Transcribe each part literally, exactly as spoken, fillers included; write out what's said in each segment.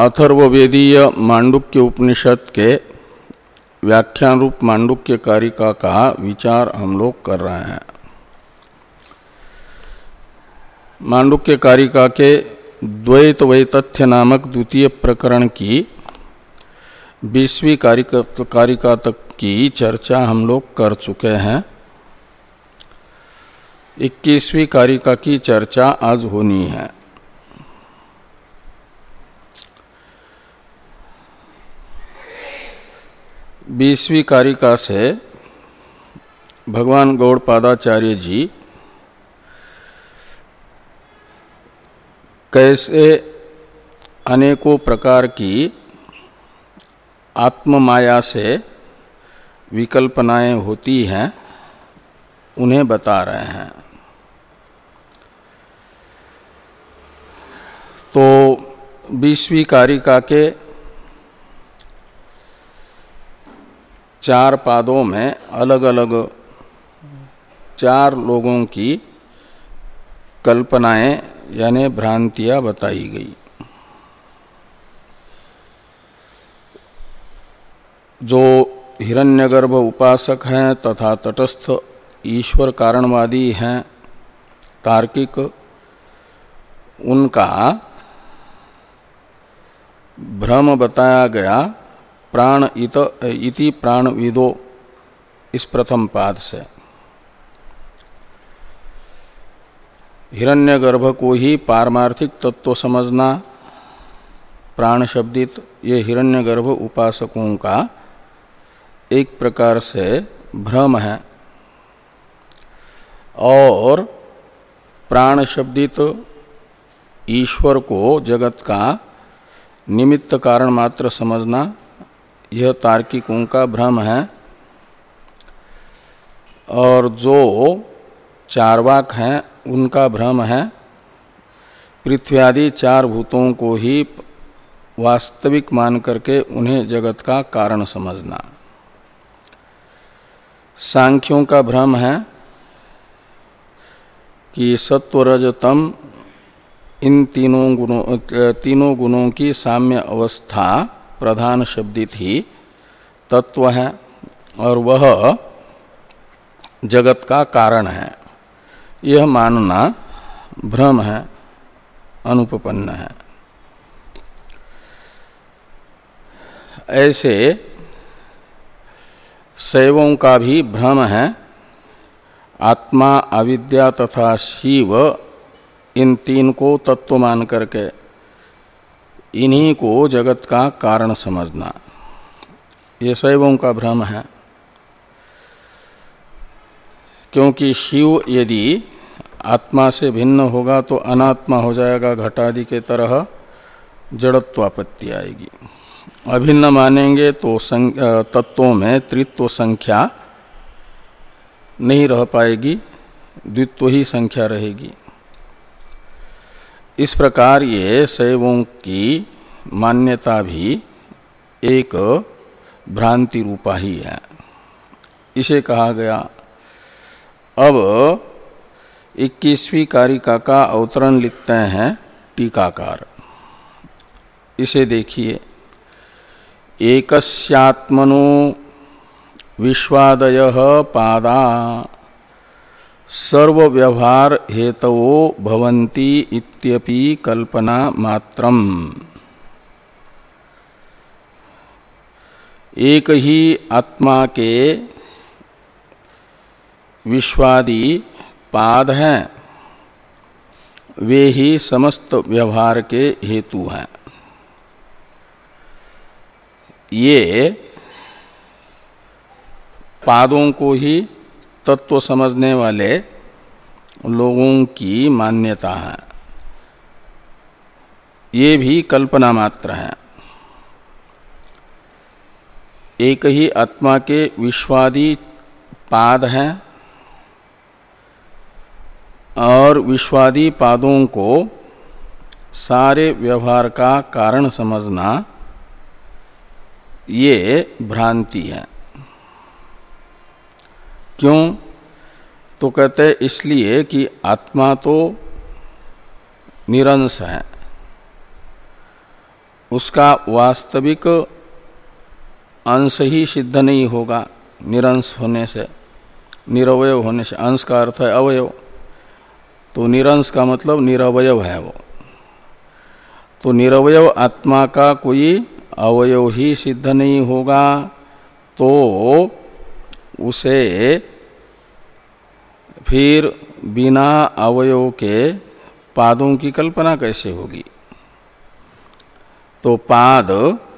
अथर्ववेदीय मांडुक्य उपनिषद के व्याख्यान रूप मांडुक्य कारिका का विचार हम लोग कर रहे हैं। मांडुक्य कारिका के द्वैत वैतथ्य नामक द्वितीय प्रकरण की बीसवीं कारिका, कारिका तक की चर्चा हम लोग कर चुके हैं। इक्कीसवीं कारिका की चर्चा आज होनी है। बीसवीं कारिका से भगवान गौड़पादाचार्य जी कैसे अनेकों प्रकार की आत्म माया से विकल्पनाएं होती हैं उन्हें बता रहे हैं। तो बीसवीं कारिका के चार पादों में अलग अलग चार लोगों की कल्पनाएं यानी भ्रांतियां बताई गई। जो हिरण्यगर्भ उपासक हैं तथा तटस्थ ईश्वर कारणवादी हैं तार्किक, उनका भ्रम बताया गया प्राण इत इति प्राणविदो इस प्रथम पाद से। हिरण्यगर्भ को ही पारमार्थिक तत्व समझना प्राण शब्दित, ये हिरण्यगर्भ उपासकों का एक प्रकार से भ्रम है। और प्राण शब्दित ईश्वर को जगत का निमित्त कारण मात्र समझना यह तार्किकों का भ्रम है। और जो चार्वाक हैं उनका भ्रम है पृथ्वी आदि चार भूतों को ही वास्तविक मान करके उन्हें जगत का कारण समझना। सांख्यों का भ्रम है कि सत्व रज तम इन तीनों गुणों तीनों गुणों की साम्य अवस्था प्रधान शब्दित ही तत्व है और वह जगत का कारण है। यह मानना भ्रम है, अनुपपन्न है। ऐसे शैवों का भी भ्रम है आत्मा, अविद्या तथा शिव इन तीन को तत्व मान करके इन्हीं को जगत का कारण समझना, ये शैवों का भ्रम है। क्योंकि शिव यदि आत्मा से भिन्न होगा तो अनात्मा हो जाएगा, घटादि के तरह जड़त्वापत्ति आएगी। अभिन्न मानेंगे तो तत्वों में त्रित्व संख्या नहीं रह पाएगी, द्वित्व ही संख्या रहेगी। इस प्रकार ये शैवों की मान्यता भी एक भ्रांति रूपा ही है, इसे कहा गया। अब इक्कीसवीं कारिका का अवतरण लिखते हैं टीकाकार। इसे देखिए। एकस्यात्मनो विश्वादयः पादा सर्व व्यवहार हेतवो भवन्ति इत्यपि कल्पना मात्रम। एक ही आत्मा के विश्वादि पाद हैं, वे ही समस्त व्यवहार के हेतु हैं। ये पादों को ही तत्व समझने वाले लोगों की मान्यता है। ये भी कल्पना मात्र है। एक ही आत्मा के विश्वादि पाद हैं और विश्वादि पादों को सारे व्यवहार का कारण समझना ये भ्रांति है। क्यों? तो कहते हैं इसलिए कि आत्मा तो निरंश है उसका वास्तविक अंश ही सिद्ध नहीं होगा निरंश होने से, निरवय होने से। अंश का अर्थ है अवयव, तो निरंश का मतलब निरवयव है वो। तो निरवयव आत्मा का कोई अवयव ही सिद्ध नहीं होगा, तो उसे फिर बिना अवयव के पादों की कल्पना कैसे होगी। तो पाद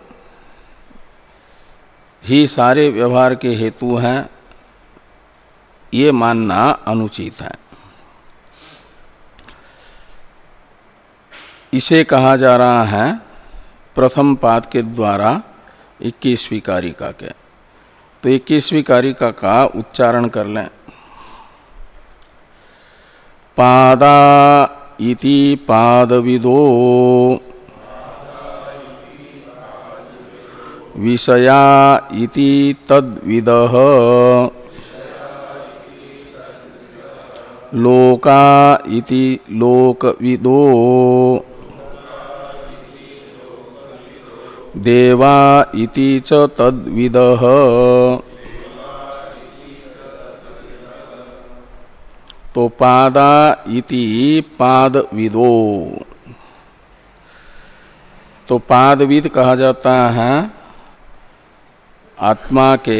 ही सारे व्यवहार के हेतु हैं, ये मानना अनुचित है। इसे कहा जा रहा है प्रथम पाद के द्वारा इक्कीसवीं कारिका के। तो इक्कीसवीं कारिका का उच्चारण कर लें। पादा इति पादविदो विषया इति तद्विदः लोका इति लोकविदो देवा इति च तद्विदः तो पादा इति पादविदो, तो पादविद कहा जाता है आत्मा के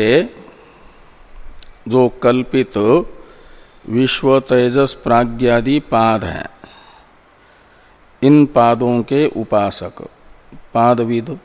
जो कल्पित विश्व तेजस प्राज्ञादि पाद हैं, इन पादों के उपासक पादविद।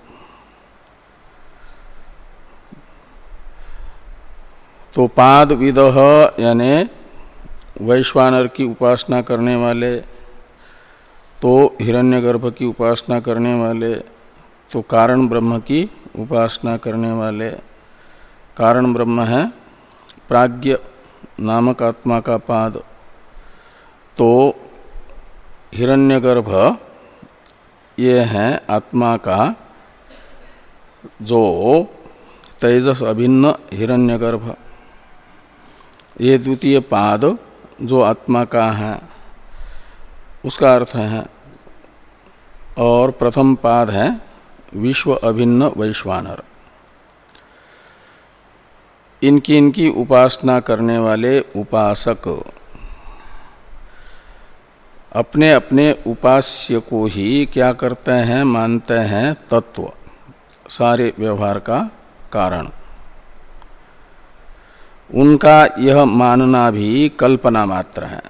तो पादविदः यानी वैश्वानर की उपासना करने वाले, तो हिरण्यगर्भ की उपासना करने वाले, तो कारण ब्रह्म की उपासना करने वाले। कारण ब्रह्म है प्राज्ञ नामक आत्मा का पाद, तो हिरण्यगर्भ ये है आत्मा का जो तेजस अभिन्न हिरण्यगर्भ, ये द्वितीय पाद जो आत्मा का है उसका अर्थ है। और प्रथम पाद है विश्व अभिन्न वैश्वानर। इनकी इनकी उपासना करने वाले उपासक अपने अपने उपास्य को ही क्या करते हैं, मानते हैं तत्व, सारे व्यवहार का कारण। उनका यह मानना भी कल्पना मात्र है,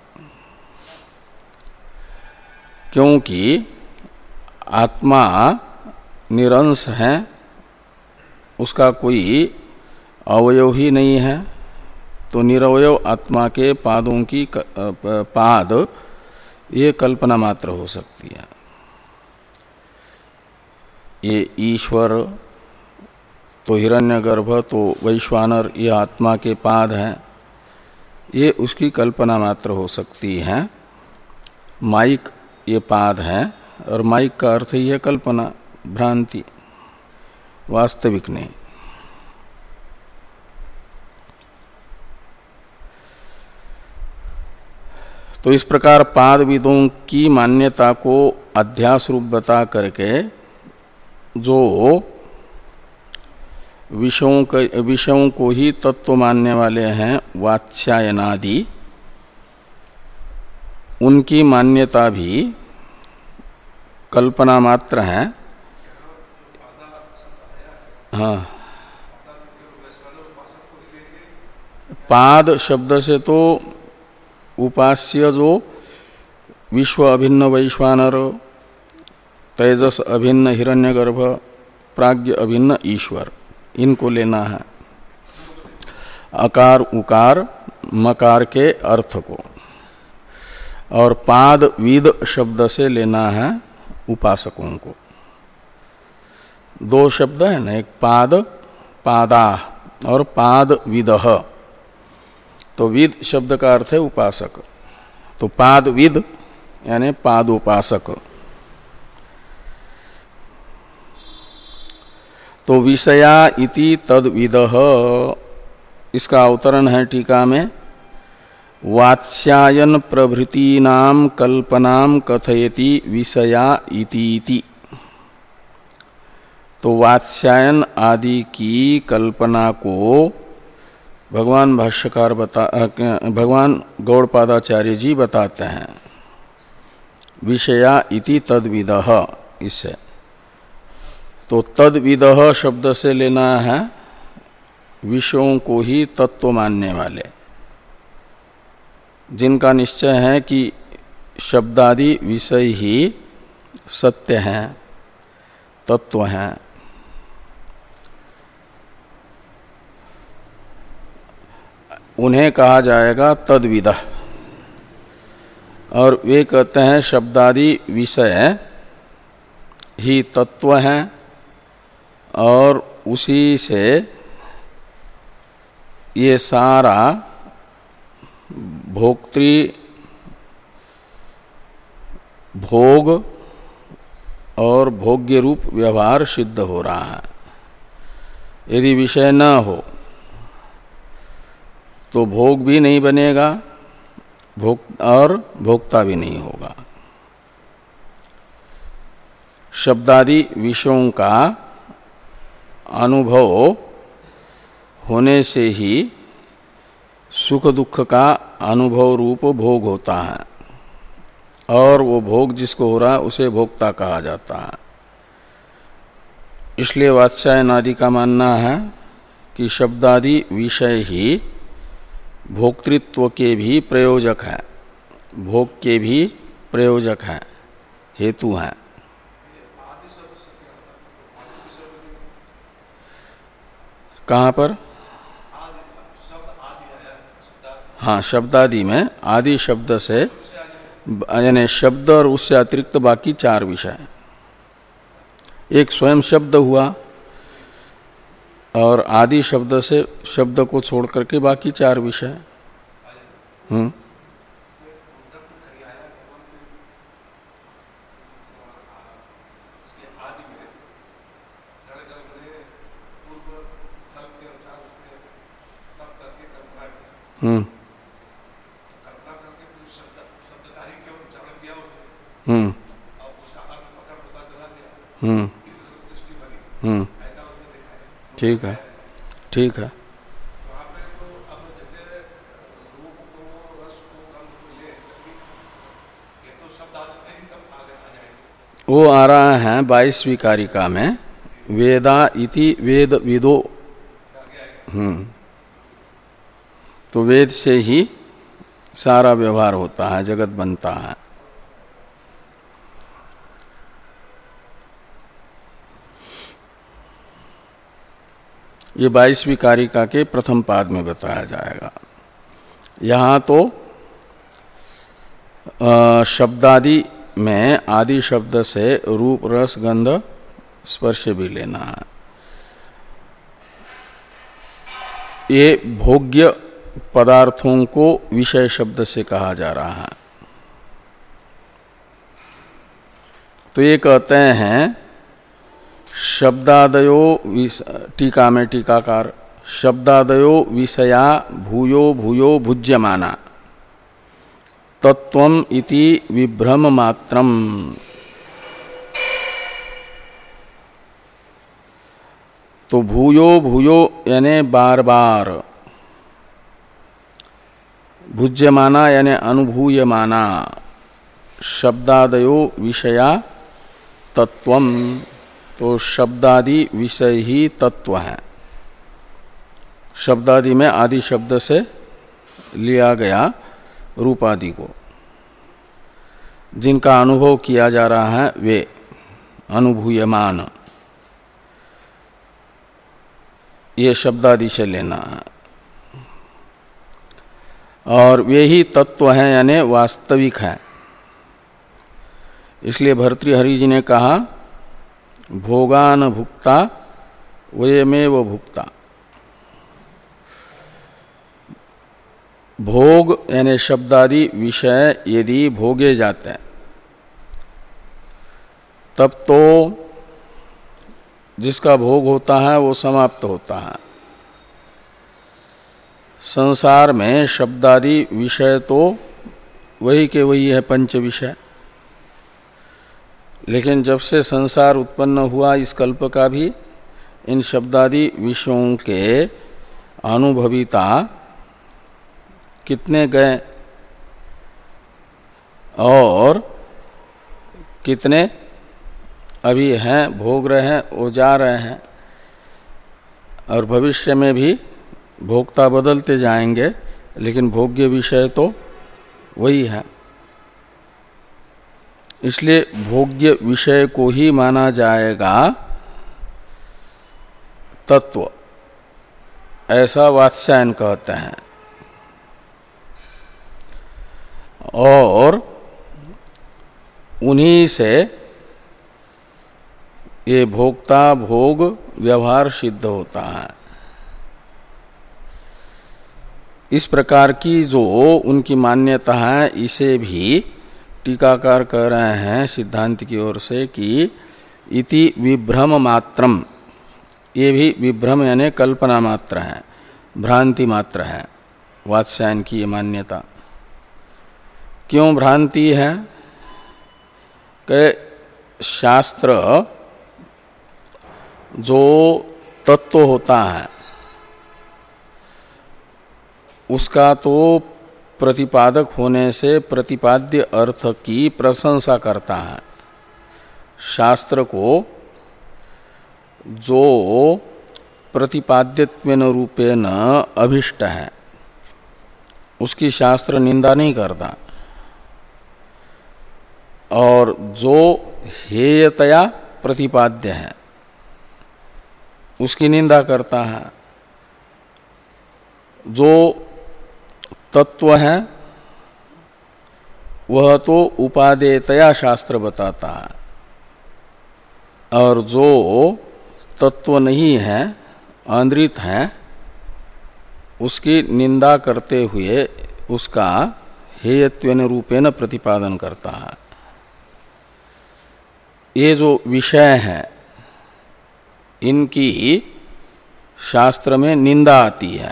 क्योंकि आत्मा निरंश है, उसका कोई अवयव ही नहीं है। तो निरवयव आत्मा के पादों की पाद ये कल्पना मात्र हो सकती है। ये ईश्वर तो हिरण्यगर्भ तो वैश्वानर ये आत्मा के पाद हैं, ये उसकी कल्पना मात्र हो सकती है। माइक ये पाद हैं, और माइक का अर्थ ही है कल्पना, भ्रांति, वास्तविक नहीं। तो इस प्रकार पादविदों की मान्यता को अध्यास रूप बता करके जो विषयों के विषयों को ही तत्व मानने वाले हैं वात्स्यायनादि, उनकी मान्यता भी कल्पना मात्र है। हाँ, पाद शब्द से तो उपास्य जो विश्व अभिन्न वैश्वानर, तेजस अभिन्न हिरण्यगर्भ, प्राज्ञ अभिन्न ईश्वर, इनको लेना है। अकार उकार मकार के अर्थ को, और पाद विद शब्द से लेना है उपासकों को। दो शब्द है ना, एक पाद पादा और पाद विदह। तो विद शब्द का अर्थ है उपासक, तो पाद विद यानी पाद उपासक। तो विषया इति तद्विदः, इसका अवतरण है टीका में, वात्स्यायन प्रभृतीनाम कल्पनाम कथयति विषया इति। तो वात्स्यायन आदि की कल्पना को भगवान भाष्यकार बता भगवान गौड़पादाचार्य जी बताते हैं विषया इति तद्विदः। इससे तो तद्विदः शब्द से लेना है विषयों को ही तत्व मानने वाले, जिनका निश्चय है कि शब्दादि विषय ही सत्य हैं, तत्व हैं। उन्हें कहा जाएगा तद्विदः। और वे कहते हैं शब्दादि विषय ही तत्व हैं और उसी से ये सारा भोक्तृ भोग और भोग्य रूप व्यवहार सिद्ध हो रहा है। यदि विषय न हो तो भोग भी नहीं बनेगा, भोग और भोक्ता भी नहीं होगा। शब्दादि विषयों का अनुभव होने से ही सुख दुख का अनुभव रूप भोग होता है, और वो भोग जिसको हो रहा है उसे भोक्ता कहा जाता है। इसलिए वात्स्यायन आदि का मानना है कि शब्दादि विषय ही भोक्तृत्व के भी प्रयोजक है, भोग के भी प्रयोजक है, हेतु हैं। कहाँ पर? हाँ, शब्दादि में आदि शब्द से यानी शब्द और उससे अतिरिक्त बाकी चार विषय। एक स्वयं शब्द हुआ और आदि शब्द से शब्द को छोड़ करके बाकी चार विषय। हम्म हम्म हम्म हम्म हम्म ठीक है, ठीक है। वो आ रहा है बाईसवीं कारिका में, वेदा इति वेद विदो। हम्म तो वेद से ही सारा व्यवहार होता है, जगत बनता है। ये बाईसवीं कारिका के प्रथम पाद में बताया जाएगा। यहाँ तो शब्दादि में आदि शब्द से रूप रस गंध स्पर्श भी लेना है। ये भोग्य पदार्थों को विषय शब्द से कहा जा रहा है। तो ये कहते हैं शब्दादयो, टीका में टीकाकार, शब्दादयो विषया भूयो भूयो भुज्यमाना तत्वम इति विभ्रम मात्रम। तो भूयो भूयो यानी बार बार, भुज्यमाना यानी अनुभूयमाना, शब्दादयो विषया तत्वम। तो शब्दादि विषय ही तत्व है। शब्दादि में आदि शब्द से लिया गया रूपादि को, जिनका अनुभव किया जा रहा है वे अनुभूयमान, ये शब्दादि से लेना है। और वे ही तत्व हैं यानी वास्तविक हैं। इसलिए भर्तृहरि जी ने कहा भोगान भुक्ता वयमेव भुक्ता। भोग यानी शब्दादि विषय यदि भोगे जाते हैं तब तो जिसका भोग होता है वो समाप्त होता है। संसार में शब्दादि विषय तो वही के वही है, पंच विषय। लेकिन जब से संसार उत्पन्न हुआ इस कल्प का भी इन शब्दादि विषयों के अनुभविता कितने गए और कितने अभी हैं, भोग रहे हैं, वो जा रहे हैं, और भविष्य में भी भोक्ता बदलते जाएंगे, लेकिन भोग्य विषय तो वही है। इसलिए भोग्य विषय को ही माना जाएगा तत्व, ऐसा वात्स्यायन कहते हैं। और उन्हीं से ये भोक्ता भोग व्यवहार सिद्ध होता है। इस प्रकार की जो उनकी मान्यता है, इसे भी टीकाकार कह रहे हैं सिद्धांत की ओर से कि इति विभ्रम मात्रम, ये भी विभ्रम यानी कल्पना मात्र है, भ्रांति मात्र है वात्स्यायन की ये मान्यता। क्यों भ्रांति है? कि शास्त्र जो तत्व होता है उसका तो प्रतिपादक होने से प्रतिपाद्य अर्थ की प्रशंसा करता है। शास्त्र को जो प्रतिपाद्यत्वेन रूपेण अभिष्ट है उसकी शास्त्र निंदा नहीं करता, और जो हेयतया प्रतिपाद्य है उसकी निंदा करता है। जो तत्व है वह तो उपादेयतया शास्त्र बताता है, और जो तत्व नहीं है, आंद्रित है, उसकी निंदा करते हुए उसका हेयत्वेन रूपेण प्रतिपादन करता है। ये जो विषय है इनकी शास्त्र में निंदा आती है।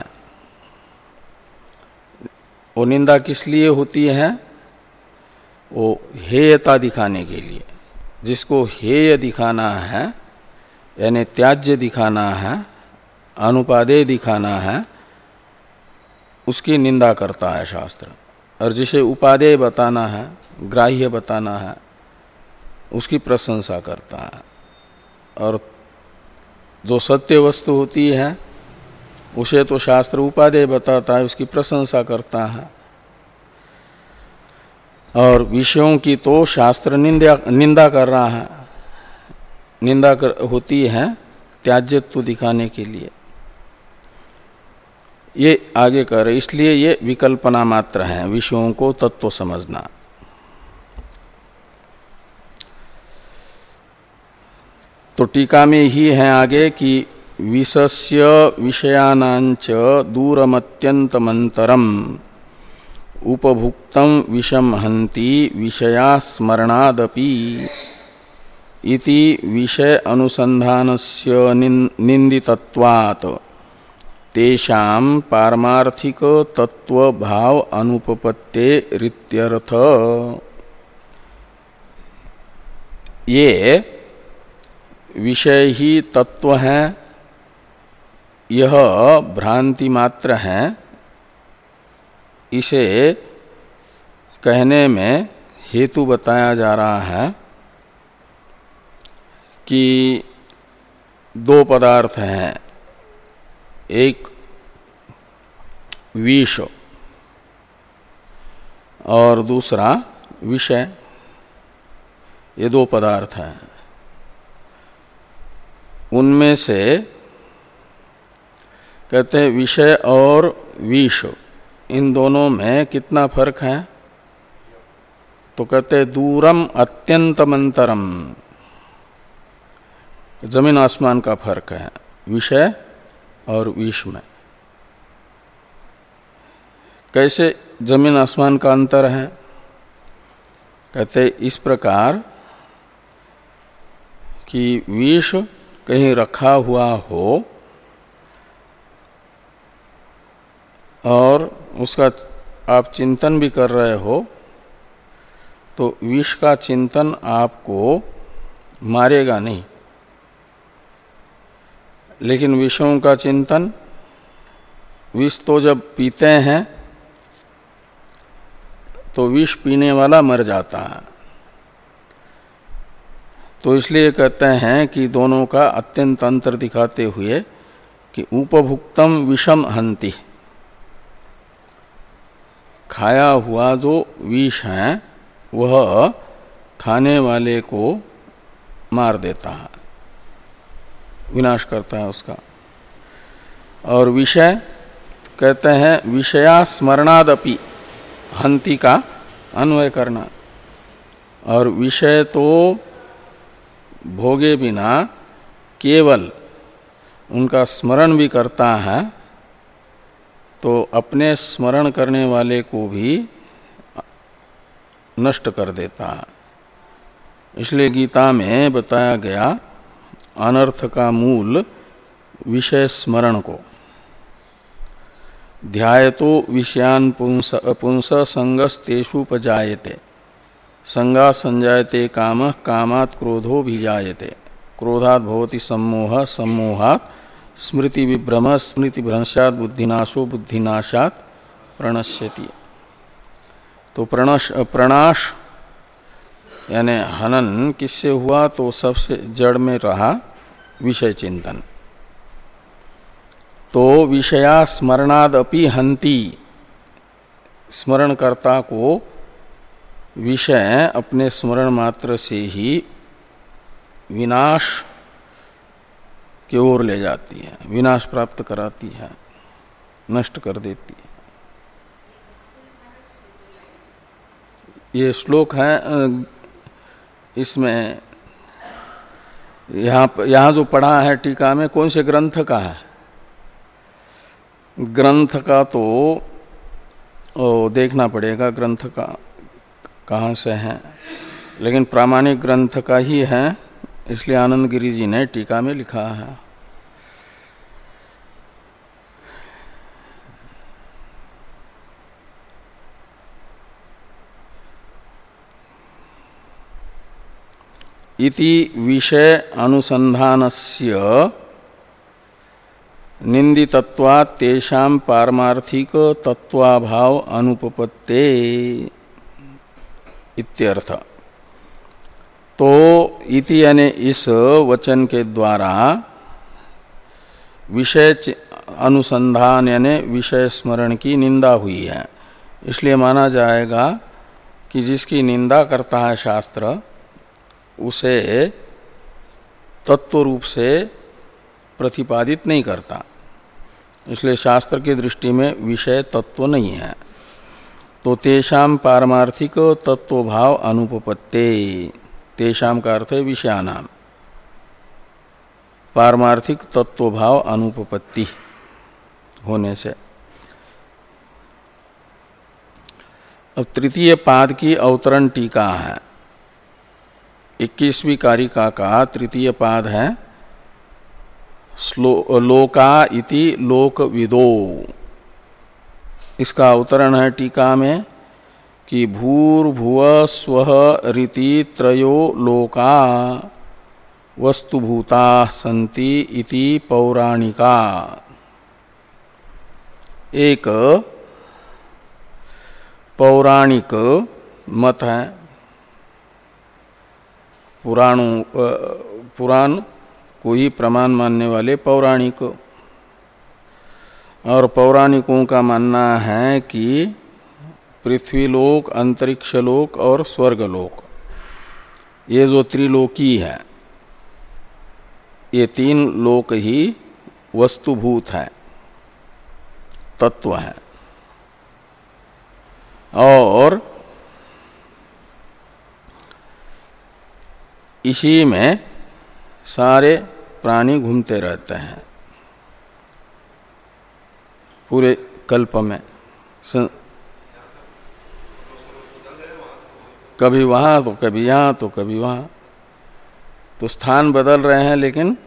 वो निंदा किस लिए होती है? वो हेयता दिखाने के लिए। जिसको हेय दिखाना है यानी त्याज्य दिखाना है, अनुपादेय दिखाना है, उसकी निंदा करता है शास्त्र। और जिसे उपादेय बताना है, ग्राह्य बताना है, उसकी प्रशंसा करता है। और जो सत्य वस्तु होती है उसे तो शास्त्र उपादेय बताता है, उसकी प्रशंसा करता है। और विषयों की तो शास्त्र निंदा निंदा कर रहा है। निंदा कर, होती है त्याज्यत्व दिखाने के लिए। ये आगे कर, इसलिए ये विकल्पना मात्र है, विषयों को तत्व समझना। तो टीका में ही है आगे कि विषस्य विषयानांच दूरमत्यंतमंतरम उपभुक्तम विषम हंति विषया स्मरणादपि इति विषय अनुसंधानस्य निंदितत्वात् तेषां पारमार्थिक तत्व भाव अनुपपत्ते रित्यर्थ। ये विषय ही तत्व है, यह भ्रांति मात्र है, इसे कहने में हेतु बताया जा रहा है कि दो पदार्थ हैं, एक विष और दूसरा विषय। ये दो पदार्थ हैं। उनमें से कहते हैं विषय और विष, इन दोनों में कितना फर्क है? तो कहते हैं दूरम अत्यंतमंतरम, जमीन आसमान का फर्क है विषय और विष में। कैसे जमीन आसमान का अंतर है? कहते इस प्रकार कि विष कहीं रखा हुआ हो और उसका आप चिंतन भी कर रहे हो, तो विष का चिंतन आपको मारेगा नहीं, लेकिन विषयों का चिंतन, विष तो जब पीते हैं तो विष पीने वाला मर जाता है। तो इसलिए कहते हैं कि दोनों का अत्यंत अंतर दिखाते हुए कि उपभुक्तम विषम हन्ति, खाया हुआ जो विष है वह खाने वाले को मार देता है, विनाश करता है उसका। और विषय कहते हैं विषया स्मरणादपि, हन्ति का अन्वय करना। और विषय तो भोगे बिना केवल उनका स्मरण भी करता है तो अपने स्मरण करने वाले को भी नष्ट कर देता है। इसलिए गीता में बताया गया अनर्थ का मूल विषय स्मरण को। ध्यायतो विषयान पुंस पुंस संगस्तेषुपजायते, संगा संजायते कामः कामात् क्रोधो भिजायते, क्रोधात् भवति सम्मोह सम्मोहात् स्मृति विभ्रम स्मृति भ्रंशात् बुद्धिनाशो बुद्धिनाशात् प्रणश्यति। तो प्रणश प्रणाश यानी हनन किससे हुआ? तो सबसे जड़ में रहा विषय चिंतन। तो विषया स्मरणादपि हन्ति, स्मरणकर्ता को विषय अपने स्मरण मात्र से ही विनाश की ओर ले जाती है, विनाश प्राप्त कराती है, नष्ट कर देती है। ये श्लोक है, इसमें यहाँ यहाँ जो पढ़ा है टीका में कौन से ग्रंथ का है? ग्रंथ का तो ओ, देखना पड़ेगा ग्रंथ का कहाँ से है, लेकिन प्रामाणिक ग्रंथ का ही है, इसलिए आनंद गिरि जी ने टीका में लिखा है। इति विषय अनुसंधानस्य निंदितत्वात् तेषां पारमार्थिक तत्वाभाव अनुपपत्ते इत्यर्थ। तो इति यानी इस वचन के द्वारा विषय अनुसंधान यानी विषय स्मरण की निंदा हुई है। इसलिए माना जाएगा कि जिसकी निंदा करता है शास्त्र उसे तत्व रूप से प्रतिपादित नहीं करता। इसलिए शास्त्र की दृष्टि में विषय तत्व नहीं है। तो तेषाम पारमार्थिक तत्वभाव अनुपपत्ते, तेषाम का अर्थ है विषयानाम, पारमार्थिक तत्वभाव अनुपपत्ति होने से। अब तृतीय पाद की अवतरण टीका है, इक्कीसवीं कारिका का तृतीय पाद है लोका इति लोकविदो। इसका अवतरण है टीका में कि भूर्भुव स्वः रीति त्रयो लोका वस्तुभूता सन्ति इति पौराणिका। एक पौराणिक मत है, पुराणों पुराण को ही प्रमाण मानने वाले पौराणिक। और पौराणिकों का मानना है कि पृथ्वीलोक, अंतरिक्षलोक और स्वर्गलोक, ये जो त्रिलोकी है, ये तीन लोक ही वस्तुभूत है, तत्व है। और इसी में सारे प्राणी घूमते रहते हैं पूरे कल्प में, कभी वहाँ तो कभी यहाँ तो कभी वहाँ। तो स्थान बदल रहे हैं, लेकिन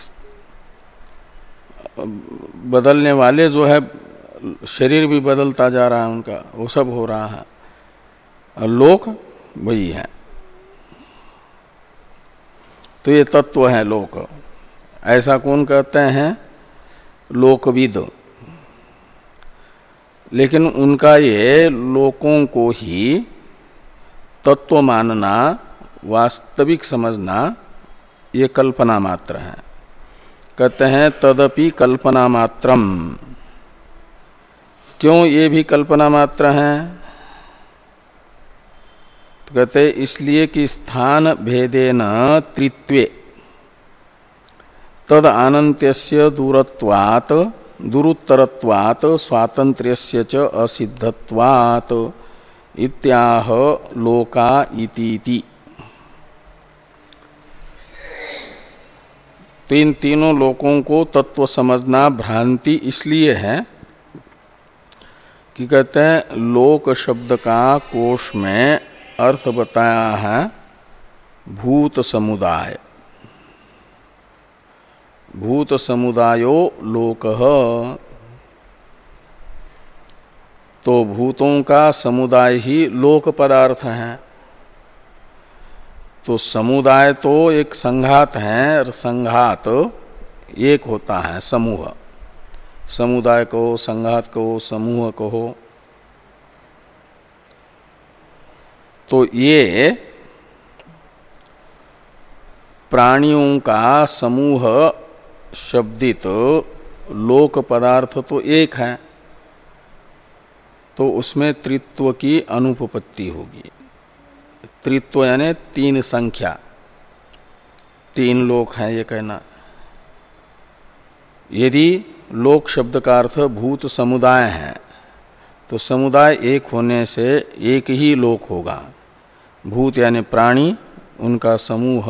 बदलने वाले जो है शरीर भी बदलता जा रहा है उनका, वो सब हो रहा है। और लोक वही है। तो ये तत्व है लोक। ऐसा कौन कहते हैं? लोकविद। लेकिन उनका ये लोकों को ही तत्व मानना, वास्तविक समझना, ये कल्पना मात्र है। कहते हैं तदपि कल्पना मात्रम। क्यों ये भी कल्पना मात्र है? तो कहते इसलिए कि स्थान भेदेन त्रित्वे तद अनन्त्यस्य दूरत्वात् दुरुत्तरत्वात् स्वातंत्र्यस्य च असिद्धत्वात् इत्याह लोका इति। तो इन तीनों लोकों को तत्व समझना भ्रांति इसलिए है कि कहते हैं लोक शब्द का कोश में अर्थ बताया है भूत समुदाय। भूत समुदायो लोकः। तो भूतों का समुदाय ही लोक पदार्थ है। तो समुदाय तो एक संघात है, और संघात एक होता है समूह। समुदाय कहो, संघात कहो, समूह कहो। तो ये प्राणियों का समूह शब्दित लोक पदार्थ तो एक है, तो उसमें त्रित्व की अनुपपत्ति होगी। त्रित्व यानी तीन संख्या, तीन लोक हैं ये कहना। यदि लोक शब्द का अर्थ भूत समुदाय है तो समुदाय एक होने से एक ही लोक होगा। भूत यानी प्राणी, उनका समूह,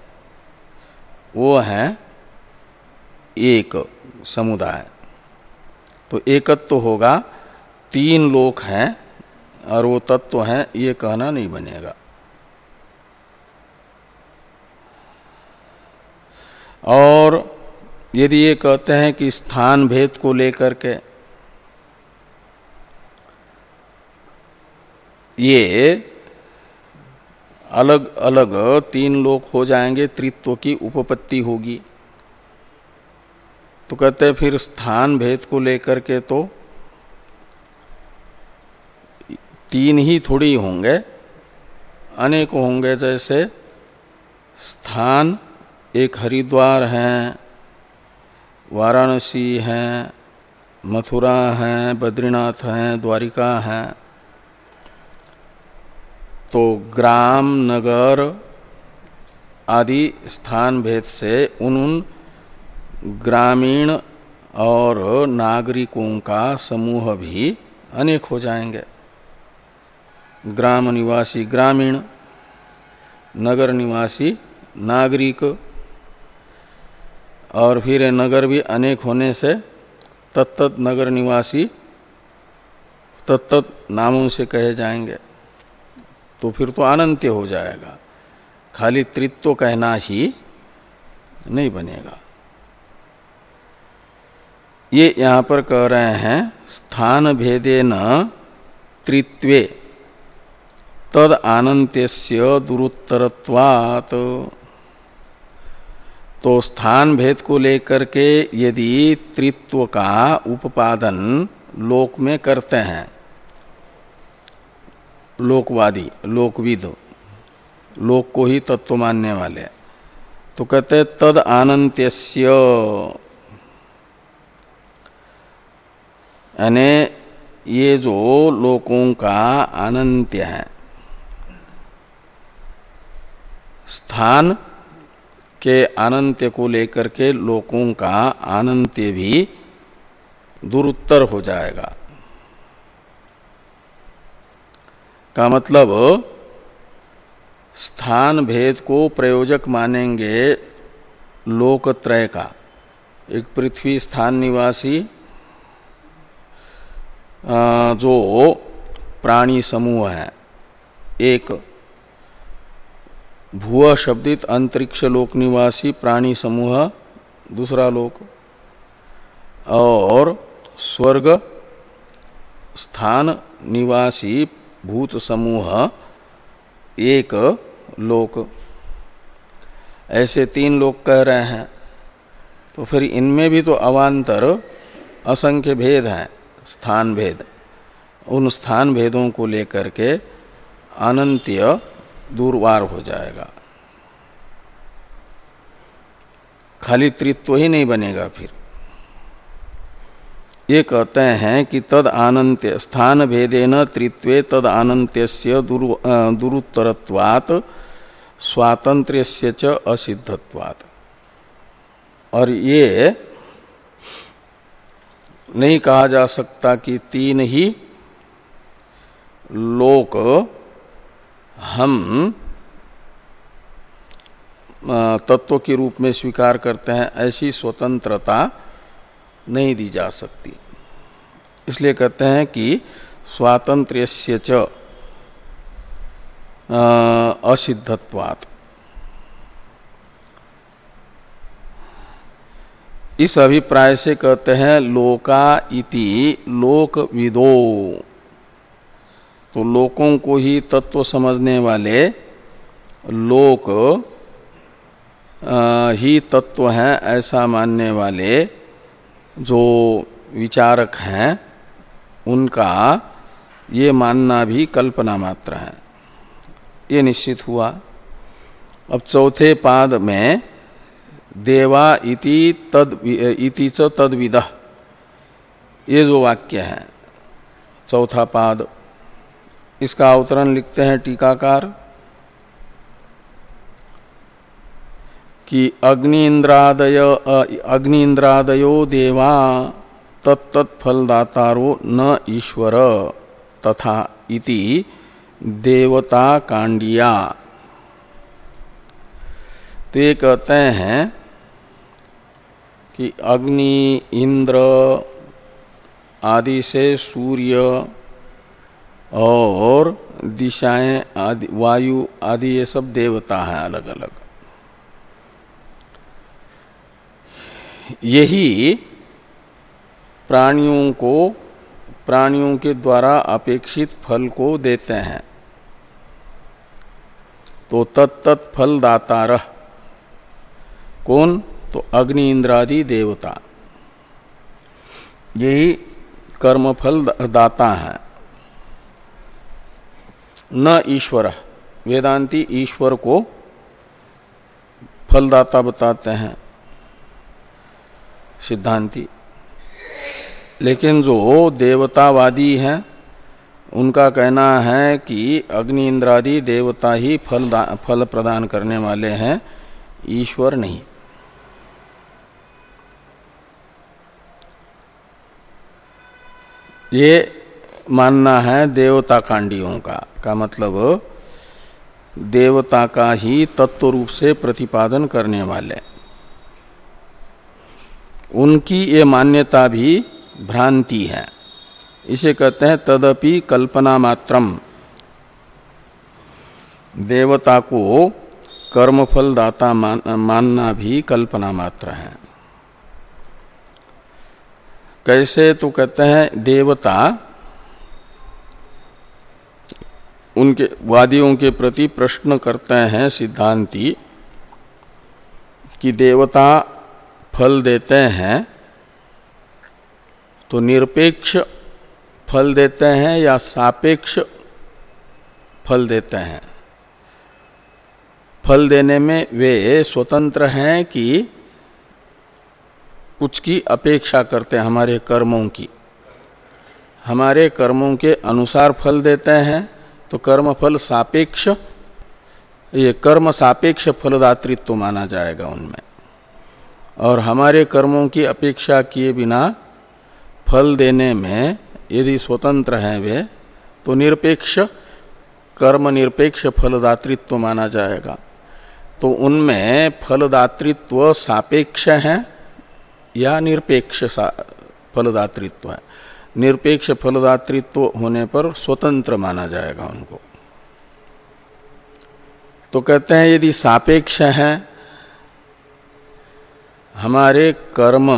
वो है एक समुदाय। तो एकत्व होगा, तीन लोक हैं और वो तत्व हैं, ये कहना नहीं बनेगा। और यदि ये कहते हैं कि स्थान भेद को लेकर के ये अलग अलग तीन लोक हो जाएंगे, त्रित्व की उपपत्ति होगी, तो कहते हैं फिर स्थान भेद को लेकर के तो तीन ही थोड़ी होंगे, अनेक होंगे। जैसे स्थान एक हरिद्वार है, वाराणसी है, मथुरा है, बद्रीनाथ है, द्वारिका है। तो ग्राम, नगर आदि स्थान भेद से उन उन ग्रामीण और नागरिकों का समूह भी अनेक हो जाएंगे। ग्राम निवासी ग्रामीण, नगर निवासी नागरिक, और फिर नगर भी अनेक होने से तत्त नगर निवासी तत्त नामों से कहे जाएंगे। तो फिर तो अनंत्य हो जाएगा, खाली त्रित्व कहना ही नहीं बनेगा। ये यहाँ पर कह रहे हैं स्थान भेदेन त्रित्वे तद अनन्त्यस्य दुरुत्तरत्वात्। तो स्थान भेद को लेकर के यदि त्रित्व का उपादन लोक में करते हैं लोकवादी, लोकविद, लोक को ही तत्व मानने वाले, तो कहते तद अनन्त्यस्य, यानी ये जो लोकों का अनंत्य है, स्थान के अनंत्य को लेकर के लोकों का अनंत्य भी दुरुत्तर हो जाएगा। का मतलब स्थान भेद को प्रयोजक मानेंगे लोकत्रय का। एक पृथ्वी स्थान निवासी जो प्राणी समूह है, एक भुव शब्दित अंतरिक्ष लोक निवासी प्राणी समूह दूसरा लोक, और स्वर्ग स्थान निवासी भूत समूह एक लोक। ऐसे तीन लोग कह रहे हैं, तो फिर इनमें भी तो अवान्तर असंख्य भेद हैं, स्थान भेद। उन स्थान भेदों को लेकर के अनंत्य दूरवार हो जाएगा, खाली त्रित्व ही नहीं बनेगा। फिर ये कहते हैं कि तद अनंत्य स्थान भेदेन त्रित्वे तद अनंत्यस्य दुरुत्तरत्वात् स्वातंत्र्यस्य च असिद्धत्वात्। और ये नहीं कहा जा सकता कि तीन ही लोक हम तत्व के रूप में स्वीकार करते हैं, ऐसी स्वतंत्रता नहीं दी जा सकती। इसलिए कहते हैं कि स्वातंत्र्यस्य च असिद्धत्वात्। इस अभिप्राय से कहते हैं लोका इति लोकविदो, तो लोकों को ही तत्व समझने वाले लोक ही तत्व हैं ऐसा मानने वाले जो विचारक हैं, उनका ये मानना भी कल्पना मात्र है, ये निश्चित हुआ। अब चौथे पाद में देवा इति तद इति च तद्विदः, ये जो वाक्य है चौथा पाद, इसका अवतरण लिखते हैं टीकाकार कि अग्नि इंद्रादय अग्नि इंद्रादयो देवा तत्तत् फलदातारो न ईश्वर तथा इति देवता कांडिया। ते कहते हैं कि अग्नि, इंद्र आदि से सूर्य और दिशाएं आदि, वायु आदि, ये सब देवता हैं अलग अलग। यही प्राणियों को प्राणियों के द्वारा अपेक्षित फल को देते हैं। तो तत्तत् फल दातारः कौन? तो अग्नि इंद्रादि देवता, यही कर्मफल दाता है। न ईश्वर, वेदांती ईश्वर को फलदाता बताते हैं सिद्धांती, लेकिन जो देवतावादी हैं उनका कहना है कि अग्नि इंद्रादि देवता ही फल फल प्रदान करने वाले हैं, ईश्वर नहीं। ये मानना है देवता कांडियों का का मतलब देवता का ही तत्व रूप से प्रतिपादन करने वाले, उनकी ये मान्यता भी भ्रांति है। इसे कहते हैं तदपि कल्पना मात्रम, देवता को कर्मफल दाता मान, मानना भी कल्पना मात्र है। कैसे? तो कहते हैं देवता उनके वादियों के प्रति प्रश्न करते हैं सिद्धांती कि देवता फल देते हैं तो निरपेक्ष फल देते हैं या सापेक्ष फल देते हैं? फल देने में वे स्वतंत्र हैं कि कुछ की अपेक्षा करते हैं, हमारे कर्मों की? हमारे कर्मों के अनुसार फल देते हैं तो कर्म फल सापेक्ष, ये कर्म सापेक्ष फलदातृत्व माना जाएगा उनमें। और हमारे कर्मों की अपेक्षा किए बिना फल देने में यदि स्वतंत्र हैं वे, तो निरपेक्ष कर्म निरपेक्ष फलदातृत्व माना जाएगा। तो उनमें फलदातृत्व सापेक्ष है या निरपेक्ष फलदातृत्व है? निरपेक्ष फलदातृत्व होने पर स्वतंत्र माना जाएगा उनको। तो कहते हैं यदि सापेक्ष है, हमारे कर्म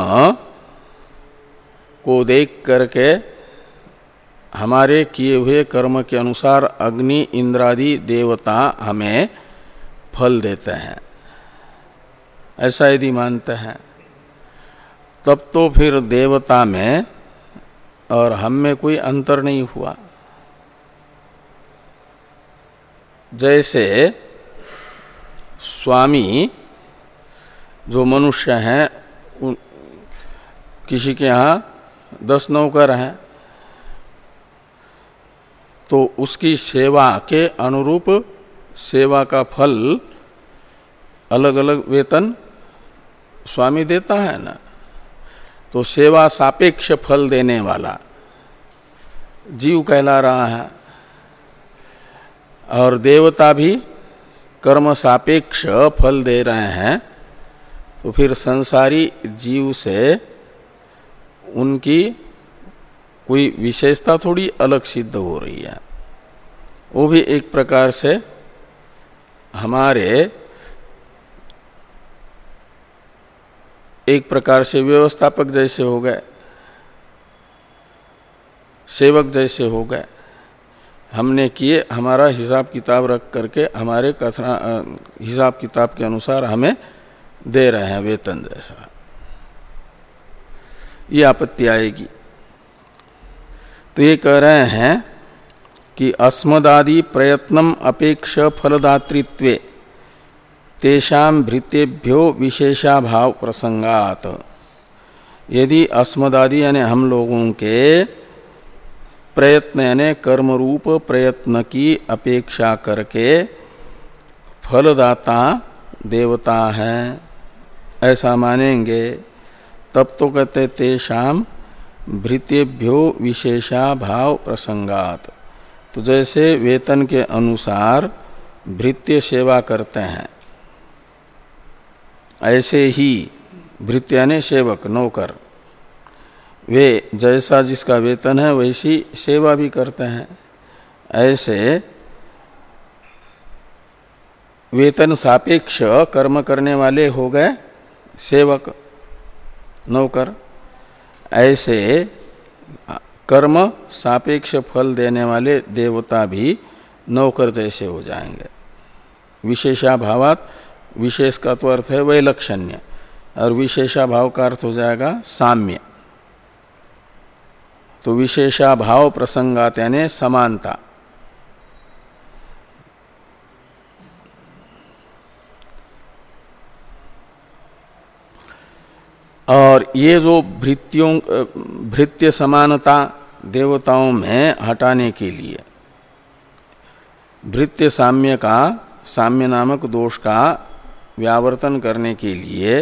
को देख करके हमारे किए हुए कर्म के अनुसार अग्नि इंद्रादि देवता हमें फल देते हैं, ऐसा यदि मानते हैं तब तो फिर देवता में और हम में कोई अंतर नहीं हुआ। जैसे स्वामी जो मनुष्य हैं, किसी के यहाँ दस नौकर हैं, तो उसकी सेवा के अनुरूप सेवा का फल अलग अलग वेतन स्वामी देता है ना। तो सेवा सापेक्ष फल देने वाला जीव कहला रहा है, और देवता भी कर्म सापेक्ष फल दे रहे हैं। तो फिर संसारी जीव से उनकी कोई विशेषता थोड़ी अलग सिद्ध हो रही है। वो भी एक प्रकार से हमारे एक प्रकार से व्यवस्थापक जैसे हो गए, सेवक जैसे हो गए। हमने किए, हमारा हिसाब किताब रख करके हमारे कथना हिसाब किताब के अनुसार हमें दे रहे हैं वेतन जैसा। ये आपत्ति आएगी। तो ये कह रहे हैं कि अस्मदादि प्रयत्नम अपेक्ष फलदातृत्वे तेषां भृतेभ्यो विशेषाभाव प्रसंगात। यदि अस्मदादि यानी हम लोगों के प्रयत्न यानी कर्म रूप प्रयत्न की अपेक्षा करके फलदाता देवता हैं ऐसा मानेंगे, तब तो कहते तेषां भृतेभ्यो विशेषा भाव प्रसंगात। तो जैसे वेतन के अनुसार भृत्य सेवा करते हैं, ऐसे ही भृत्य यानी सेवक नौकर, वे जैसा जिसका वेतन है वैसी सेवा भी करते हैं। ऐसे वेतन सापेक्ष कर्म करने वाले हो गए सेवक नौकर, ऐसे कर्म सापेक्ष फल देने वाले देवता भी नौकर जैसे हो जाएंगे। विशेषाभावात, विशेष का तो अर्थ है वैलक्षण्य, और विशेषाभाव का अर्थ हो जाएगा साम्य। तो विशेषाभाव प्रसंगात यानी समानता। और ये जो भृत्यों भृत्य समानता देवताओं में हटाने के लिए, भृत्य साम्य का साम्य नामक दोष का व्यावर्तन करने के लिए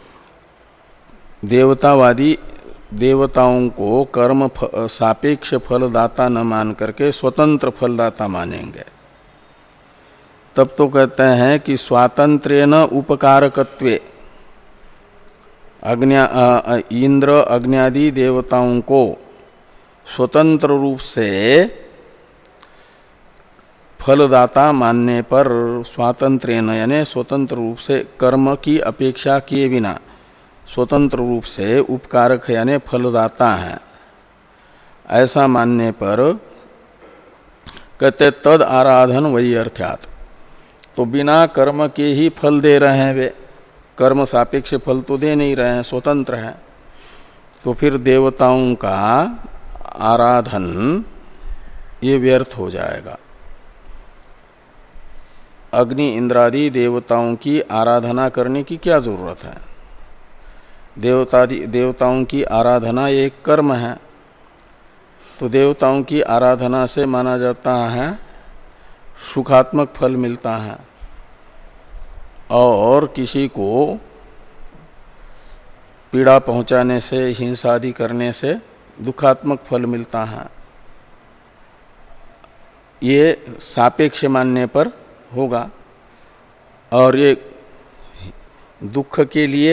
देवतावादी देवताओं को कर्म सापेक्ष फलदाता न मान करके स्वतंत्र फलदाता मानेंगे। तब तो कहते हैं कि स्वातंत्र्येन उपकारकत्वे अग्नि इंद्र अग्न्यादि देवताओं को स्वतंत्र रूप से फलदाता मानने पर स्वातंत्र्येन यानी स्वतंत्र रूप से कर्म की अपेक्षा किए बिना स्वतंत्र रूप से उपकारक यानी फलदाता है, ऐसा मानने पर कहते तद आराधन वही अर्थात। तो बिना कर्म के ही फल दे रहे हैं, वे कर्म सापेक्ष फल तो दे नहीं रहे हैं, स्वतंत्र हैं। तो फिर देवताओं का आराधन ये व्यर्थ हो जाएगा। अग्नि इंद्रादि देवताओं की आराधना करने की क्या जरूरत है? देवता देवताओं की आराधना एक कर्म है। तो देवताओं की आराधना से माना जाता है सुखात्मक फल मिलता है, और किसी को पीड़ा पहुंचाने से, हिंसा आदि करने से दुखात्मक फल मिलता है। ये सापेक्ष मानने पर होगा। और ये दुख के लिए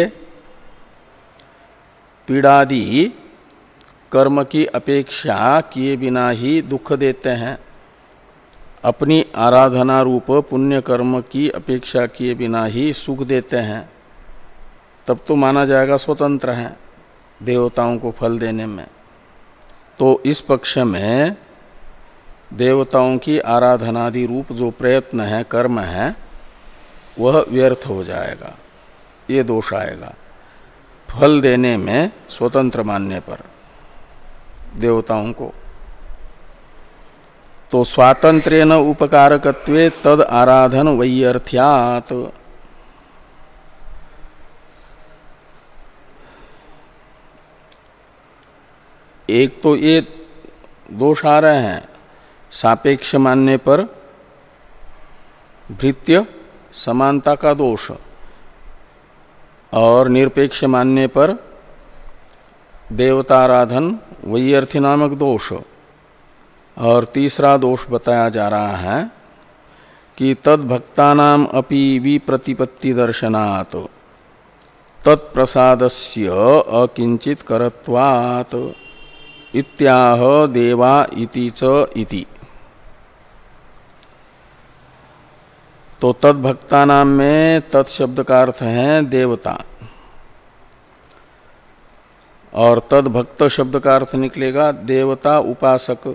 पीड़ादि कर्म की अपेक्षा किए बिना ही दुख देते हैं, अपनी आराधना रूप पुण्य कर्म की अपेक्षा किए बिना ही सुख देते हैं, तब तो माना जाएगा स्वतंत्र हैं देवताओं को फल देने में। तो इस पक्ष में देवताओं की आराधनादि रूप जो प्रयत्न है, कर्म है, वह व्यर्थ हो जाएगा। ये दोष आएगा फल देने में स्वतंत्र मानने पर देवताओं को। तो स्वातंत्र्येन उपकारकत्वे तद आराधन वैयर्थ्यात्। एक तो ये दोष आ रहे हैं सापेक्ष मानने पर भृत्य समानता का दोष, और निरपेक्ष मानने पर देवताराधन वैयर्थी नामक दोष। और तीसरा दोष बताया जा रहा है कि तद्भक्तानाम अपि विप्रतिपत्ति दर्शनात् तत्प्रसादस्य अकिंचित करत्वात् इत्याह देवा इति च इति। तो तद्भक्तानाम में तत्शब्द का अर्थ है देवता, और तद्भक्त शब्द का अर्थ निकलेगा देवता उपासक।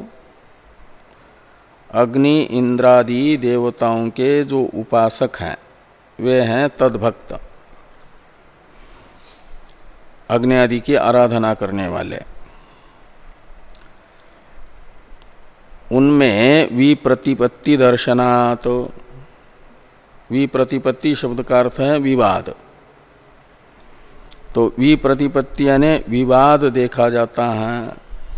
अग्नि इंद्रादि देवताओं के जो उपासक हैं वे हैं तद्भक्त, अग्नि आदि की आराधना करने वाले। उनमें विप्रतिपत्ति दर्शनात्, विप्रतिपत्ति शब्द का अर्थ है विवाद। तो विप्रतिपत्ति यानी विवाद देखा जाता है।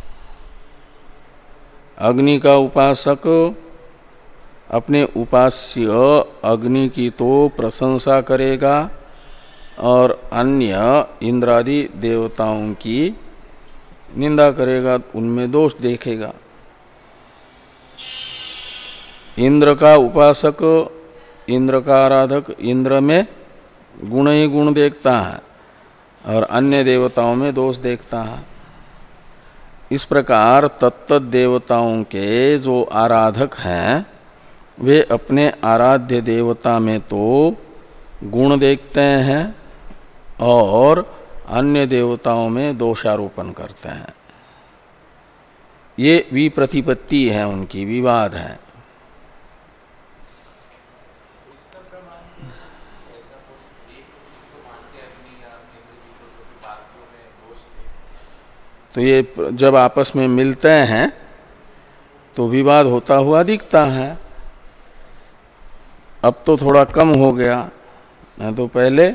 अग्नि का उपासक अपने उपास्य अग्नि की तो प्रशंसा करेगा और अन्य इंद्रादि देवताओं की निंदा करेगा, उनमें दोष देखेगा। इंद्र का उपासक, इंद्र का आराधक इंद्र में गुण ही गुण देखता है और अन्य देवताओं में दोष देखता है। इस प्रकार तत्त देवताओं के जो आराधक हैं वे अपने आराध्य देवता में तो गुण देखते हैं और अन्य देवताओं में दोषारोपण करते हैं। ये विप्रतिपत्ति है उनकी, विवाद है। तो ये जब आपस में मिलते हैं तो विवाद होता हुआ दिखता है। अब तो थोड़ा कम हो गया, नहीं तो पहले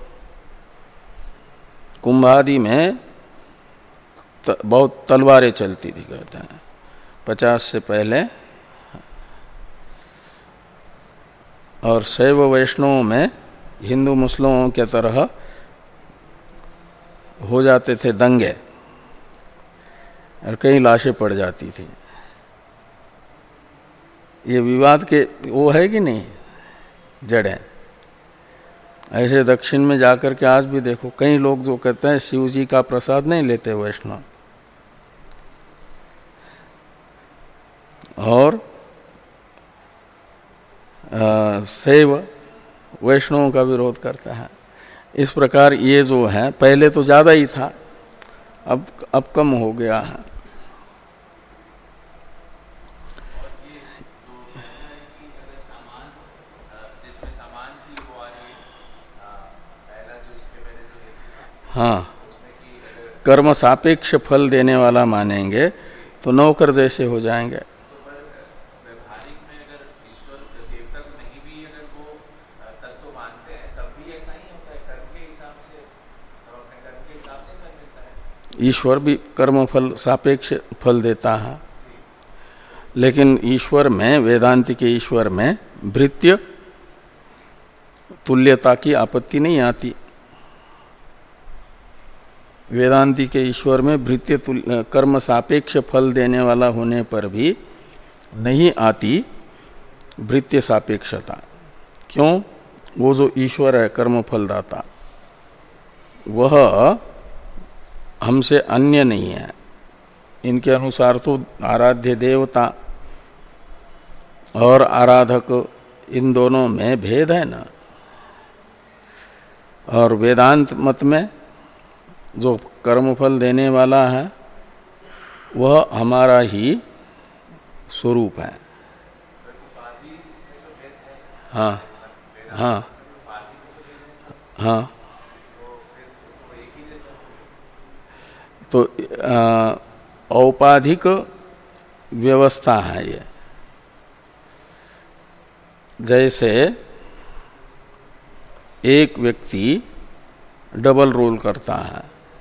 कुंभादि में त, बहुत तलवारें चलती थी, कहते हैं पचास से पहले। और शैव वैष्णवों में हिंदू मुस्लिमों के तरह हो जाते थे दंगे और कई लाशें पड़ जाती थी। ये विवाद के वो है कि नहीं, जड़ है। ऐसे दक्षिण में जाकर के आज भी देखो कई लोग जो कहते हैं शिव जी का प्रसाद नहीं लेते वैष्णव, और शैव वैष्णवों का विरोध करता है। इस प्रकार ये जो है पहले तो ज़्यादा ही था, अब अब कम हो गया है। हाँ, कर्म सापेक्ष फल देने वाला मानेंगे तो नौकर जैसे हो जाएंगे। व्यवहारिक में अगर ईश्वर देवता को नहीं भी अगर वो तत्व मानते हैं तब भी ऐसा ही होता है, कर्म के हिसाब से, सब अपने कर्म के हिसाब से कर मिलता है। ईश्वर भी कर्म फल सापेक्ष फल देता है, लेकिन ईश्वर में, वेदांति के ईश्वर में भृत्य तुल्यता की आपत्ति नहीं आती। वेदांति के ईश्वर में भृत्य कर्म सापेक्ष फल देने वाला होने पर भी नहीं आती भृत्य सापेक्षता। क्यों? वो जो ईश्वर है कर्म फलदाता वह हमसे अन्य नहीं है। इनके अनुसार तो आराध्य देवता और आराधक इन दोनों में भेद है ना। और वेदांत मत में जो कर्मफल देने वाला है वह हमारा ही स्वरूप है। हाँ हाँ हाँ तो औपाधिक व्यवस्था है ये। जैसे एक व्यक्ति डबल रोल करता है,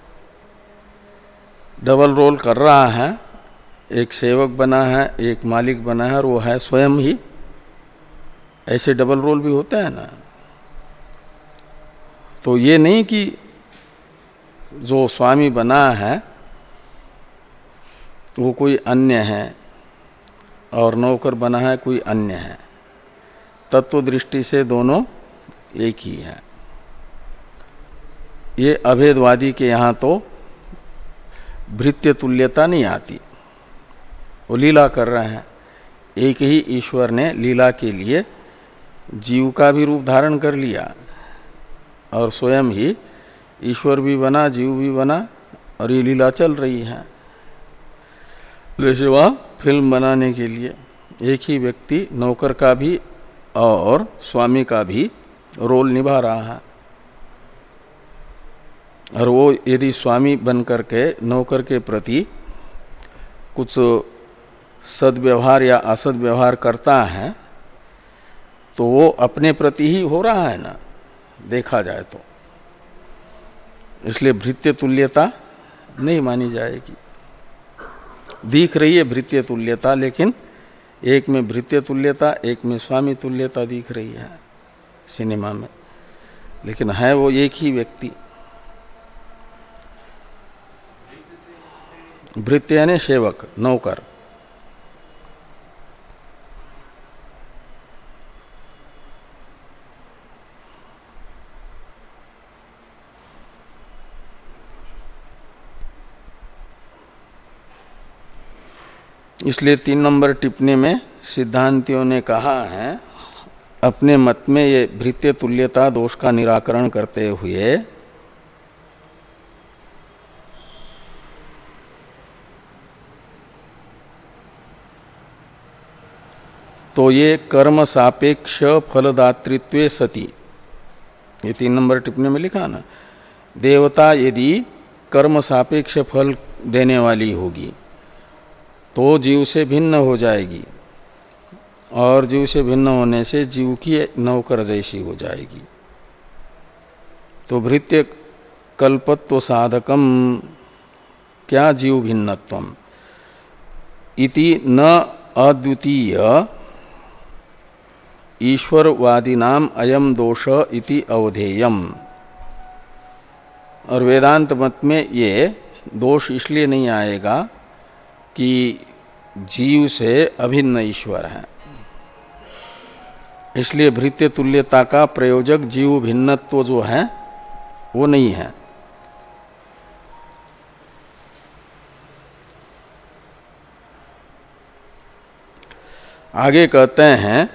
डबल रोल कर रहा है, एक सेवक बना है, एक मालिक बना है, और वो है स्वयं ही। ऐसे डबल रोल भी होते हैं ना। तो ये नहीं कि जो स्वामी बना है वो कोई अन्य है और नौकर बना है कोई अन्य है। तत्व दृष्टि से दोनों एक ही है। ये अभेदवादी के यहाँ तो भृत्य तुल्यता नहीं आती। वो लीला कर रहे हैं। एक ही ईश्वर ने लीला के लिए जीव का भी रूप धारण कर लिया और स्वयं ही ईश्वर भी बना, जीव भी बना, और ये लीला चल रही है। जैसे वहाँ फिल्म बनाने के लिए एक ही व्यक्ति नौकर का भी और स्वामी का भी रोल निभा रहा है। और वो यदि स्वामी बन करके नौकर के प्रति कुछ सद्व्यवहार या असद्व्यवहार करता है तो वो अपने प्रति ही हो रहा है ना, देखा जाए तो। इसलिए भृत्य तुल्यता नहीं मानी जाएगी। दिख रही है भृत्य तुल्यता, लेकिन एक में भृत्य तुल्यता, एक में स्वामी तुल्यता दिख रही है सिनेमा में, लेकिन है वो एक ही व्यक्ति। भृत्य यानी सेवक, नौकर। इसलिए तीन नंबर टिप्पणी में सिद्धांतियों ने कहा है, अपने मत में ये भृत्य तुल्यता दोष का निराकरण करते हुए तो ये कर्म सापेक्ष फलदातृत्वे सति, ये तीन नंबर टिप्पणी में लिखा ना, देवता यदि कर्म सापेक्ष फल देने वाली होगी तो जीव से भिन्न हो जाएगी, और जीव से भिन्न होने से जीव की नौकर जैसी हो जाएगी। तो भृत्य कल्पत्व साधकम क्या जीव भिन्नत्वम इति न अद्वितीय ईश्वरवादिनाम अयम दोष इति अवधेयम। और वेदांत मत में ये दोष इसलिए नहीं आएगा कि जीव से अभिन्न ईश्वर है, इसलिए भृत्य तुल्यता का प्रयोजक जीव भिन्नत्व जो है वो नहीं है। आगे कहते हैं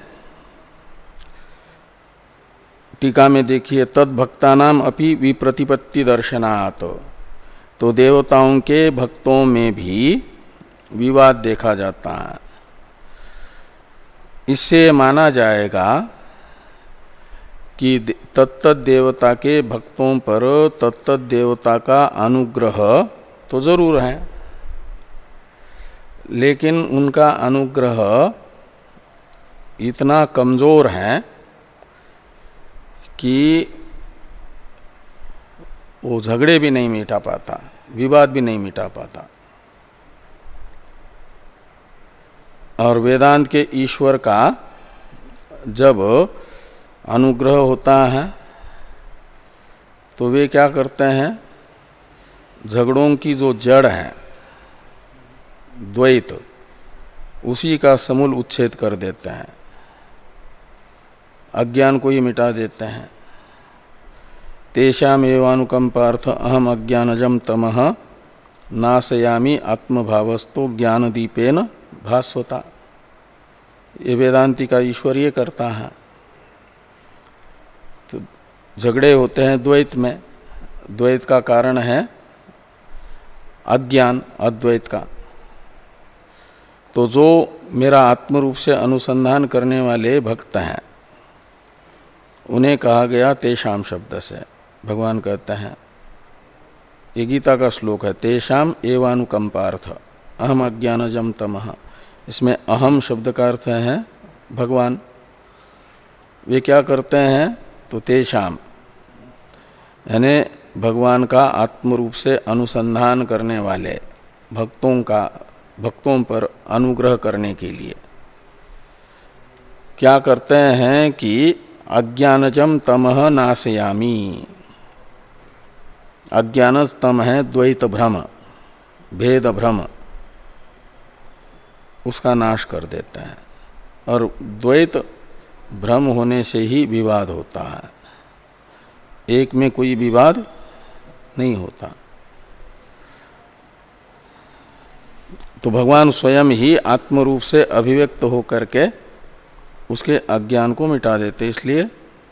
टीका में देखिए, तद भक्तानाम अपि विप्रतिपत्ति दर्शनात्, तो देवताओं के भक्तों में भी विवाद देखा जाता है। इससे माना जाएगा कि तत्त देवता के भक्तों पर तत्त देवता का अनुग्रह तो जरूर है, लेकिन उनका अनुग्रह इतना कमजोर है कि वो झगड़े भी नहीं मिटा पाता, विवाद भी नहीं मिटा पाता। और वेदांत के ईश्वर का जब अनुग्रह होता है तो वे क्या करते हैं, झगड़ों की जो जड़ है द्वैत, उसी का समूल उच्छेद कर देते हैं, अज्ञान को ही मिटा देते हैं। तेषाम एवानुकंपार्थ अहम अज्ञानजम तमः नाशयामि आत्मभावस्तो ज्ञानदीपेन भास्वता। ये वेदांति का ईश्वर ये करता है। तो झगड़े होते हैं द्वैत में, द्वैत का कारण है अज्ञान अद्वैत का। तो जो मेरा आत्मरूप से अनुसंधान करने वाले भक्त हैं उन्हें कहा गया तेषाम शब्द से। भगवान कहते हैं ये गीता का श्लोक है, तेषाम एवानुकंपार्थ अहम अज्ञानजम तमः। इसमें अहम शब्द का अर्थ है भगवान। वे क्या करते हैं तो तेषाम यानी भगवान का आत्म रूप से अनुसंधान करने वाले भक्तों का भक्तों पर अनुग्रह करने के लिए क्या करते हैं कि अज्ञानजम तमः नाशयामि। अज्ञान तम है द्वैत भ्रम, भेद भ्रम, उसका नाश कर देते हैं। और द्वैत भ्रम होने से ही विवाद होता है, एक में कोई विवाद नहीं होता। तो भगवान स्वयं ही आत्म रूप से अभिव्यक्त होकर के उसके अज्ञान को मिटा देते। इसलिए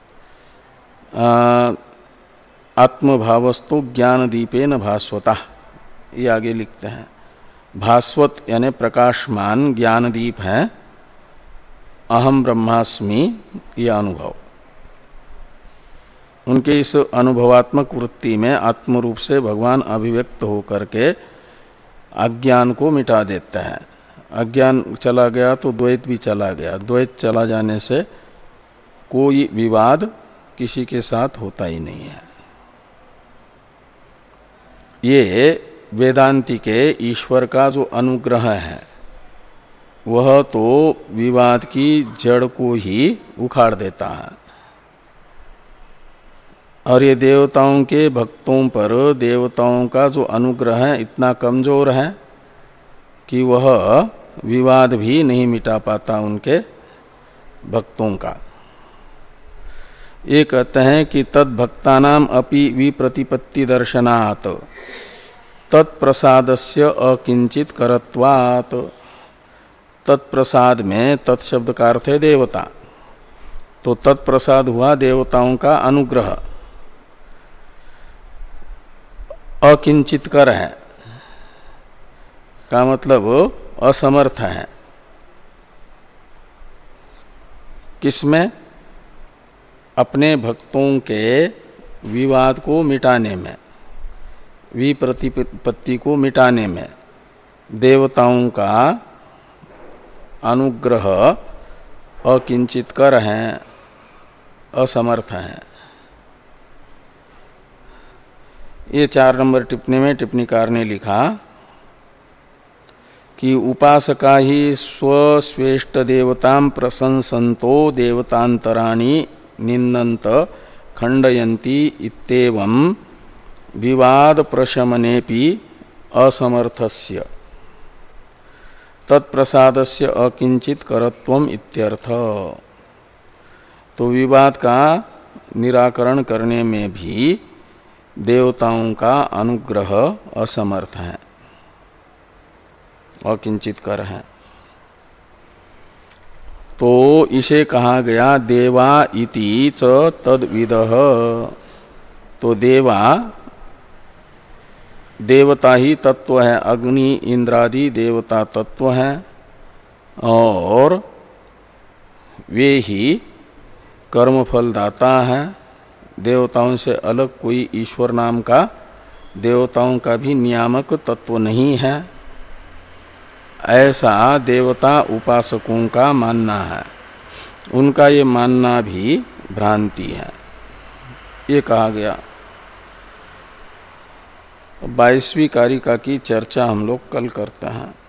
आत्मभावस्तु ज्ञान दीपेन भास्वता, ये आगे लिखते हैं। भास्वत यानी प्रकाशमान ज्ञान दीप है अहम ब्रह्मास्मि, ये अनुभव। उनके इस अनुभवात्मक वृत्ति में आत्म रूप से भगवान अभिव्यक्त होकर के अज्ञान को मिटा देता है। अज्ञान चला गया तो द्वैत भी चला गया, द्वैत चला जाने से कोई विवाद किसी के साथ होता ही नहीं है। ये वेदांती के ईश्वर का जो अनुग्रह है वह तो विवाद की जड़ को ही उखाड़ देता है। और ये देवताओं के भक्तों पर देवताओं का जो अनुग्रह है इतना कमजोर है कि वह विवाद भी नहीं मिटा पाता उनके भक्तों का। ये कहते हैं कि तद्भक्तानाम अपि विप्रतिपत्ति दर्शनात् तत्प्रसादस्य अकिंचित करत्वात्। तत्प्रसाद में तत्शब्द का अर्थ है देवता, तो तत्प्रसाद हुआ देवताओं का अनुग्रह। अकिंचित कर है का मतलब असमर्थ है। किसमें? अपने भक्तों के विवाद को मिटाने में, विप्रतिपत्ति को मिटाने में देवताओं का अनुग्रह अकिंचित कर हैं, असमर्थ हैं। ये चार नंबर टिप्पणी में टिप्पणीकार ने लिखा कि उपासका ही स्वस्वेष्ट देवतां प्रशंसन्तो देवतांतराणि निन्दन्त खंडयन्ति इत्येवं विवाद प्रशमनेपि असमर्थस्य तत्प्रसादस्य अकिंचित करत्वम इत्यर्थ। तो विवाद का निराकरण करने में भी देवताओं का अनुग्रह असमर्थ है, अकिंचित कर है। तो इसे कहा गया देवा इति च तद्विदः। तो देवा देवता ही तत्व है, अग्नि इंद्रादि देवता तत्व है, और वे ही कर्मफल दाता है। देवताओं से अलग कोई ईश्वर नाम का देवताओं का भी नियामक तत्व नहीं है, ऐसा देवता उपासकों का मानना है। उनका ये मानना भी भ्रांति है, ये कहा गया। बाईसवीं कारिका की चर्चा हम लोग कल करते हैं।